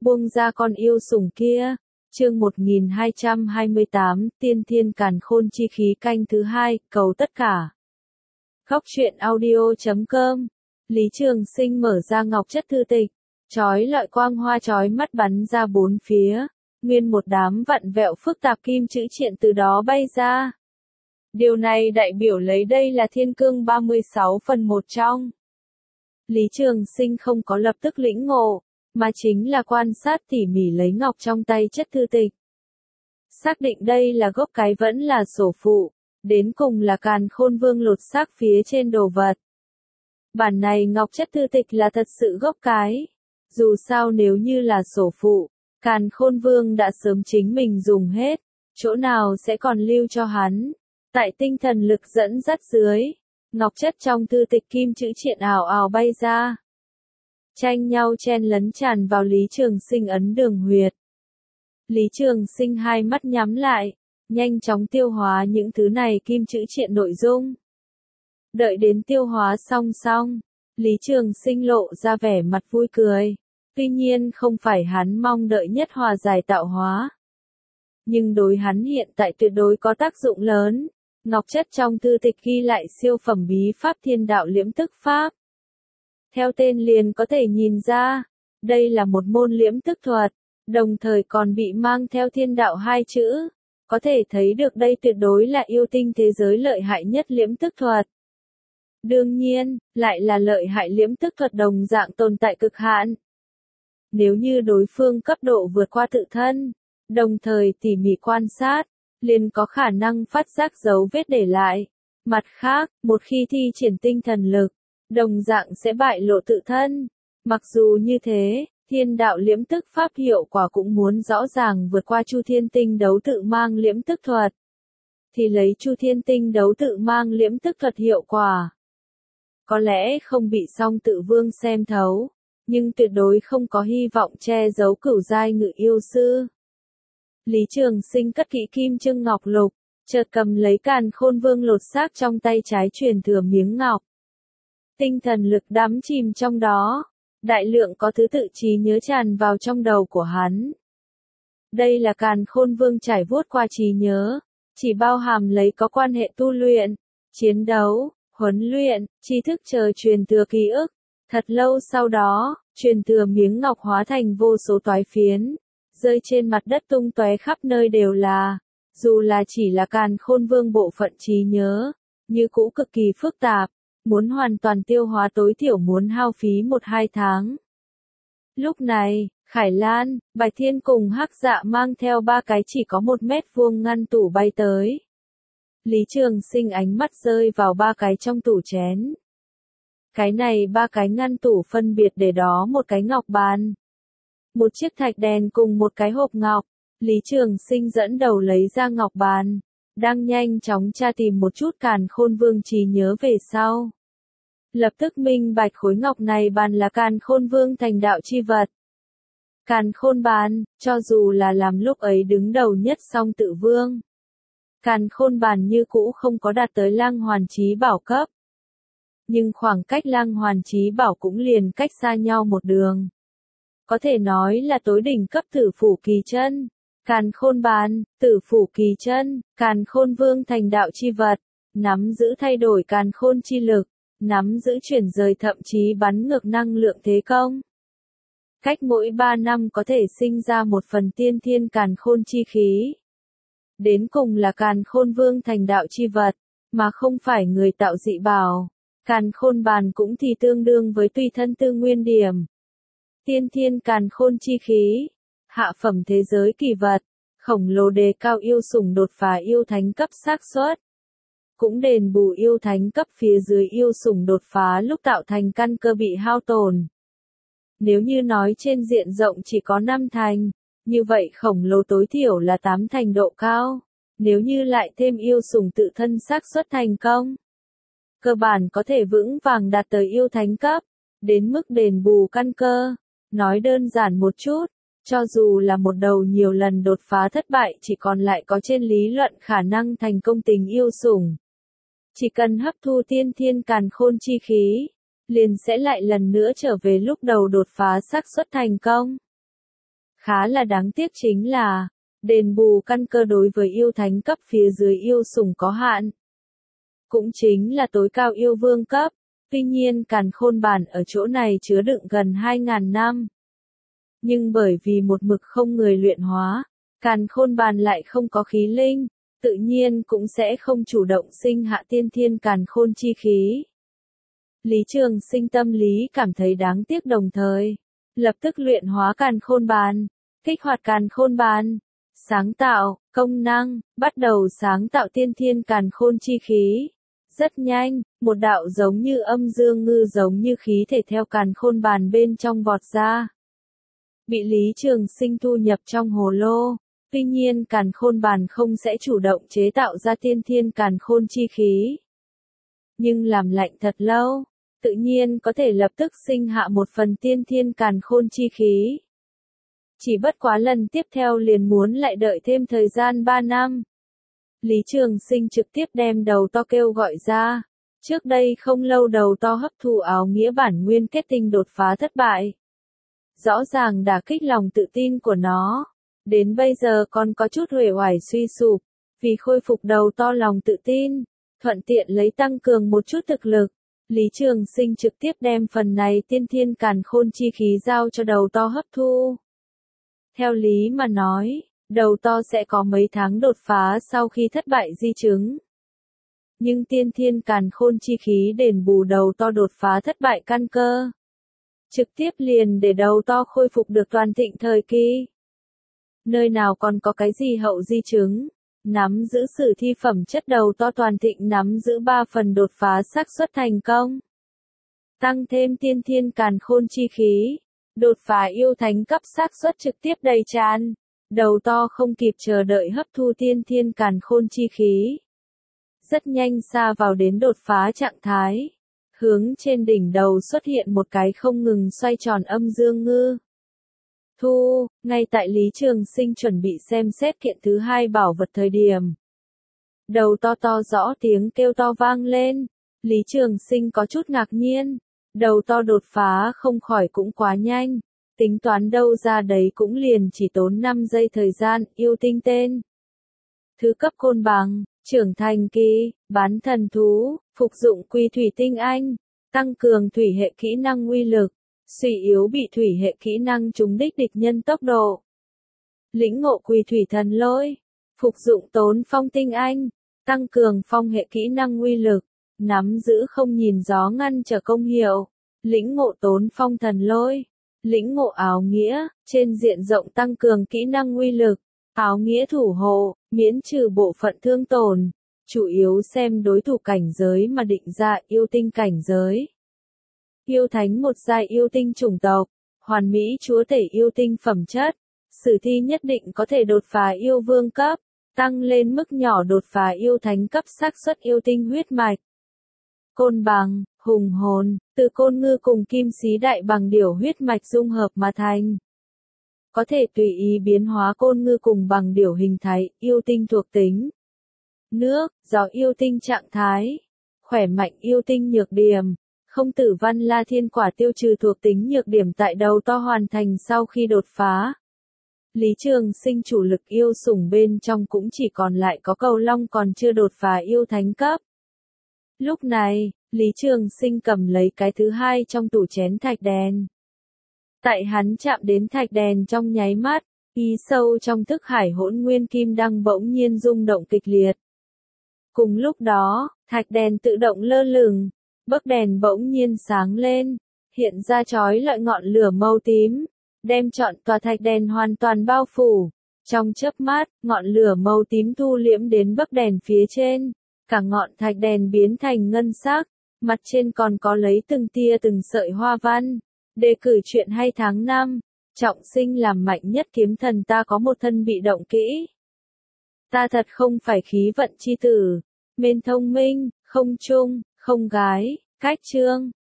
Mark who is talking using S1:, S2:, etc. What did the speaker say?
S1: buông ra con yêu sủng kia. Chương 1228, Tiên Thiên Càn Khôn Chi Khí canh thứ 2, cầu tất cả. Góc truyện audio.com. Lý Trường Sinh mở ra ngọc chất thư tịch, chói lọi quang hoa chói mắt bắn ra bốn phía, nguyên một đám vặn vẹo phức tạp kim chữ triện từ đó bay ra. Điều này đại biểu lấy đây là Thiên Cương 36 phần 1 trong. Lý Trường Sinh không có lập tức lĩnh ngộ, mà chính là quan sát tỉ mỉ lấy ngọc trong tay chất thư tịch. Xác định đây là gốc cái vẫn là sổ phụ, đến cùng là Càn Khôn Vương lột xác phía trên đồ vật. Bản này ngọc chất thư tịch là thật sự gốc cái. Dù sao nếu như là sổ phụ, Càn Khôn Vương đã sớm chính mình dùng hết, chỗ nào sẽ còn lưu cho hắn. Tại tinh thần lực dẫn dắt dưới, ngọc chất trong thư tịch kim chữ triện ảo ảo bay ra. Tranh nhau chen lấn tràn vào Lý Trường Sinh ấn đường huyệt. Lý Trường Sinh hai mắt nhắm lại, nhanh chóng tiêu hóa những thứ này kim chữ triện nội dung. Đợi đến tiêu hóa xong, Lý Trường Sinh lộ ra vẻ mặt vui cười. Tuy nhiên không phải hắn mong đợi nhất hòa giải tạo hóa. Nhưng đối hắn hiện tại tuyệt đối có tác dụng lớn. Ngọc chất trong thư tịch ghi lại siêu phẩm bí pháp thiên đạo liễm tức pháp. Theo tên liền có thể nhìn ra, đây là một môn liễm tức thuật, đồng thời còn bị mang theo thiên đạo hai chữ. Có thể thấy được đây tuyệt đối là yêu tinh thế giới lợi hại nhất liễm tức thuật. Đương nhiên, lại là lợi hại liễm tức thuật đồng dạng tồn tại cực hạn. Nếu như đối phương cấp độ vượt qua tự thân, đồng thời tỉ mỉ quan sát, liền có khả năng phát giác dấu vết để lại. Mặt khác, một khi thi triển tinh thần lực, đồng dạng sẽ bại lộ tự thân. Mặc dù như thế, thiên đạo liễm tức pháp hiệu quả cũng muốn rõ ràng vượt qua Chu Thiên Tinh đấu tự mang liễm tức thuật. Thì lấy Chu Thiên Tinh đấu tự mang liễm tức thuật hiệu quả. Có lẽ không bị Song Tự Vương xem thấu, nhưng tuyệt đối không có hy vọng che giấu cửu giai ngự yêu sư. Lý Trường Sinh cất kỹ kim chưng ngọc lục, chợt cầm lấy Càn Khôn Vương lột xác trong tay trái truyền thừa miếng ngọc. Tinh thần lực đắm chìm trong đó, đại lượng có thứ tự trí nhớ tràn vào trong đầu của hắn. Đây là Càn Khôn Vương trải vuốt qua trí nhớ, chỉ bao hàm lấy có quan hệ tu luyện, chiến đấu, huấn luyện, tri thức chờ truyền thừa ký ức. Thật lâu sau đó, truyền thừa miếng ngọc hóa thành vô số toái phiến, rơi trên mặt đất tung tóe khắp nơi đều là. Dù là chỉ là Càn Khôn Vương bộ phận trí nhớ, như cũ cực kỳ phức tạp, muốn hoàn toàn tiêu hóa tối thiểu muốn hao phí 1-2 tháng. Lúc này, Khải Lan, Bạch Thiên cùng Hắc Dạ mang theo 3 cái chỉ có 1 mét vuông ngăn tủ bay tới. Lý Trường Sinh ánh mắt rơi vào 3 cái trong tủ chén. Cái này 3 cái ngăn tủ phân biệt để đó một cái ngọc bàn, một chiếc thạch đèn cùng một cái hộp ngọc. Lý Trường Sinh dẫn đầu lấy ra ngọc bàn, đang nhanh chóng tra tìm một chút Càn Khôn Vương trí nhớ về sau. Lập tức minh bạch khối ngọc này bàn là Càn Khôn Vương thành đạo chi vật. Càn Khôn bàn, cho dù là làm lúc ấy đứng đầu nhất Song Tự Vương, Càn Khôn bàn như cũ không có đạt tới Lang Hoàn Chí Bảo cấp. Nhưng khoảng cách Lang Hoàn Chí Bảo cũng liền cách xa nhau một đường. Có thể nói là tối đỉnh cấp Tử Phủ Kỳ Chân. Càn Khôn bàn, Tử Phủ Kỳ Chân, Càn Khôn Vương thành đạo chi vật, nắm giữ thay đổi càn khôn chi lực, nắm giữ chuyển rời thậm chí bắn ngược năng lượng thế công. Cách mỗi 3 năm có thể sinh ra một phần tiên thiên càn khôn chi khí. Đến cùng là Càn Khôn Vương thành đạo chi vật, mà không phải người tạo dị bảo. Càn Khôn bàn cũng thì tương đương với tùy thân tư nguyên điểm. Tiên thiên càn khôn chi khí, hạ phẩm thế giới kỳ vật, khổng lồ đề cao yêu sủng đột phá yêu thánh cấp xác suất. Cũng đền bù yêu thánh cấp phía dưới yêu sủng đột phá lúc tạo thành căn cơ bị hao tổn. Nếu như nói trên diện rộng chỉ có 5 thành, như vậy khổng lồ tối thiểu là 8 thành độ cao. Nếu như lại thêm yêu sủng tự thân xác suất thành công, cơ bản có thể vững vàng đạt tới yêu thánh cấp, đến mức đền bù căn cơ. Nói đơn giản một chút, cho dù là một đầu nhiều lần đột phá thất bại chỉ còn lại có trên lý luận khả năng thành công tình yêu sủng. Chỉ cần hấp thu tiên thiên càn khôn chi khí, liền sẽ lại lần nữa trở về lúc đầu đột phá xác suất thành công. Khá là đáng tiếc chính là, đền bù căn cơ đối với yêu thánh cấp phía dưới yêu sủng có hạn. Cũng chính là tối cao yêu vương cấp, tuy nhiên càn khôn bản ở chỗ này chứa đựng gần 2.000 năm. Nhưng bởi vì một mực không người luyện hóa, càn khôn bản lại không có khí linh, tự nhiên cũng sẽ không chủ động sinh hạ tiên thiên càn khôn chi khí. Lý Trường Sinh tâm lý cảm thấy đáng tiếc đồng thời, lập tức luyện hóa càn khôn bản, kích hoạt càn khôn bản, sáng tạo, công năng, bắt đầu sáng tạo tiên thiên càn khôn chi khí. Rất nhanh, một đạo giống như âm dương ngư giống như khí thể theo càn khôn bản bên trong vọt ra. Bị Lý Trường Sinh thu nhập trong hồ lô, tuy nhiên càn khôn bản không sẽ chủ động chế tạo ra tiên thiên càn khôn chi khí. Nhưng làm lạnh thật lâu, tự nhiên có thể lập tức sinh hạ một phần tiên thiên càn khôn chi khí. Chỉ bất quá lần tiếp theo liền muốn lại đợi thêm thời gian 3 năm. Lý Trường Sinh trực tiếp đem đầu to kêu gọi ra. Trước đây không lâu đầu to hấp thụ áo nghĩa bản nguyên kết tinh đột phá thất bại. Rõ ràng đả kích lòng tự tin của nó. Đến bây giờ còn có chút uể oải suy sụp. Vì khôi phục đầu to lòng tự tin, thuận tiện lấy tăng cường một chút thực lực. Lý Trường Sinh trực tiếp đem phần này tiên thiên càn khôn chi khí giao cho đầu to hấp thu. Theo lý mà nói, đầu to sẽ có mấy tháng đột phá sau khi thất bại di chứng. Nhưng tiên thiên càn khôn chi khí đền bù đầu to đột phá thất bại căn cơ. Trực tiếp liền để đầu to khôi phục được toàn thịnh thời kỳ. Nơi nào còn có cái gì hậu di chứng, nắm giữ sử thi phẩm chất đầu to toàn thịnh nắm giữ 3 phần đột phá xác suất thành công. Tăng thêm tiên thiên càn khôn chi khí. Đột phá yêu thánh cấp xác suất trực tiếp đầy tràn, đầu to không kịp chờ đợi hấp thu tiên thiên càn khôn chi khí. Rất nhanh xa vào đến đột phá trạng thái, hướng trên đỉnh đầu xuất hiện một cái không ngừng xoay tròn âm dương ngư. Thu, ngay tại Lý Trường Sinh chuẩn bị xem xét kiện thứ 2 bảo vật thời điểm. Đầu to to rõ tiếng kêu to vang lên, Lý Trường Sinh có chút ngạc nhiên. Đầu to đột phá không khỏi cũng quá nhanh, tính toán đâu ra đấy cũng liền chỉ tốn 5 giây thời gian, yêu tinh tên. Thứ cấp côn bằng, trưởng thành kỳ, bán thần thú, phục dụng quy thủy tinh anh, tăng cường thủy hệ kỹ năng uy lực, suy yếu bị thủy hệ kỹ năng trúng đích địch nhân tốc độ. Lĩnh ngộ quy thủy thần lôi, phục dụng tốn phong tinh anh, tăng cường phong hệ kỹ năng uy lực. Nắm giữ không nhìn gió ngăn trở công hiệu, lĩnh ngộ tốn phong thần lôi, lĩnh ngộ áo nghĩa, trên diện rộng tăng cường kỹ năng uy lực, áo nghĩa thủ hộ, miễn trừ bộ phận thương tổn, chủ yếu xem đối thủ cảnh giới mà định ra yêu tinh cảnh giới. Yêu thánh một giai yêu tinh chủng tộc, hoàn mỹ chúa tể yêu tinh phẩm chất, sử thi nhất định có thể đột phá yêu vương cấp, tăng lên mức nhỏ đột phá yêu thánh cấp xác suất yêu tinh huyết mạch. Côn bằng, hùng hồn, từ côn ngư cùng kim xí đại bằng điểu huyết mạch dung hợp mà thành. Có thể tùy ý biến hóa côn ngư cùng bằng điểu hình thái, yêu tinh thuộc tính. Nước, gió yêu tinh trạng thái. Khỏe mạnh yêu tinh nhược điểm. Không tử văn la thiên quả tiêu trừ thuộc tính nhược điểm tại đầu to hoàn thành sau khi đột phá. Lý Trường Sinh chủ lực yêu sủng bên trong cũng chỉ còn lại có cầu long còn chưa đột phá yêu thánh cấp. Lúc này, Lý Trường Sinh cầm lấy cái thứ 2 trong tủ chén thạch đèn. Tại hắn chạm đến thạch đèn trong nháy mắt, ý sâu trong thức hải hỗn nguyên kim đăng bỗng nhiên rung động kịch liệt. Cùng lúc đó, thạch đèn tự động lơ lửng, bấc đèn bỗng nhiên sáng lên, hiện ra chói lọi ngọn lửa màu tím, đem trọn tòa thạch đèn hoàn toàn bao phủ. Trong chớp mắt, ngọn lửa màu tím thu liễm đến bấc đèn phía trên. Cả ngọn thạch đèn biến thành ngân sắc, mặt trên còn có lấy từng tia từng sợi hoa văn. Đề cử chuyện hay tháng 5, trọng sinh làm mạnh nhất kiếm thần ta có một thân bị động kỹ. Ta thật không phải khí vận chi tử, mên thông minh, không trung, không gái, cách chương.